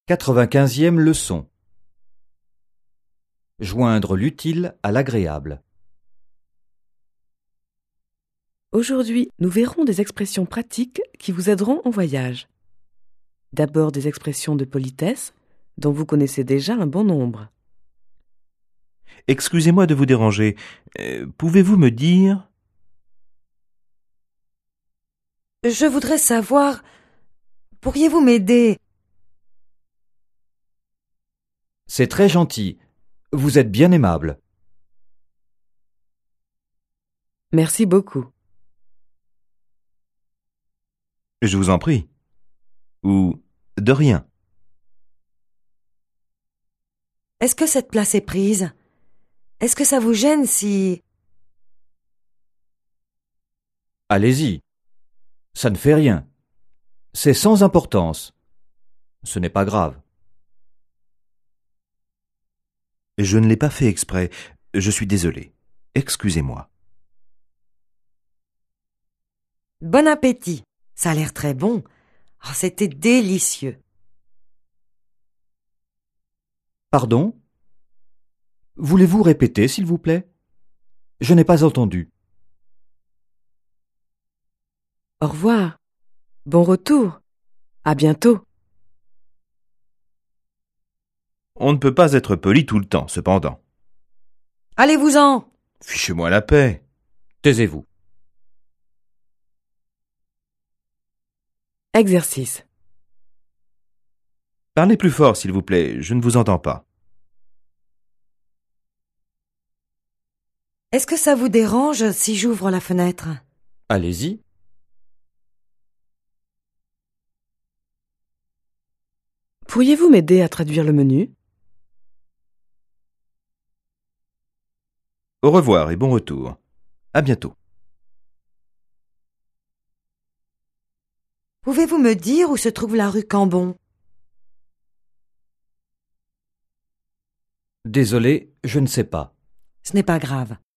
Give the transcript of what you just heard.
95e leçon. Joindre l'utile à l'agréable. Aujourd'hui, nous verrons des expressions pratiques qui vous aideront en voyage. D'abord des expressions de politesse, dont vous connaissez déjà un bon nombre. Excusez-moi de vous déranger. Pouvez-vous me dire... Je voudrais savoir, pourriez-vous m'aider? C'est très gentil. Vous êtes bien aimable. Merci beaucoup. Je vous en prie. Ou de rien. Est-ce que cette place est prise? Est-ce que ça vous gêne si... Allez-y. Ça ne fait rien. C'est sans importance. Ce n'est pas grave. Je ne l'ai pas fait exprès. Je suis désolé. Excusez-moi. Bon appétit. Ça a l'air très bon. Oh, c'était délicieux. Pardon? Voulez-vous répéter, s'il vous plaît? Je n'ai pas entendu. Au revoir. Bon retour. À bientôt. On ne peut pas être poli tout le temps, cependant. Allez-vous-en! Fichez-moi la paix. Taisez-vous. Exercice. Parlez plus fort, s'il vous plaît. Je ne vous entends pas. Est-ce que ça vous dérange si j'ouvre la fenêtre? Allez-y. Pourriez-vous m'aider à traduire le menu? Au revoir et bon retour. À bientôt. Pouvez-vous me dire où se trouve la rue Cambon? Désolé, je ne sais pas. Ce n'est pas grave.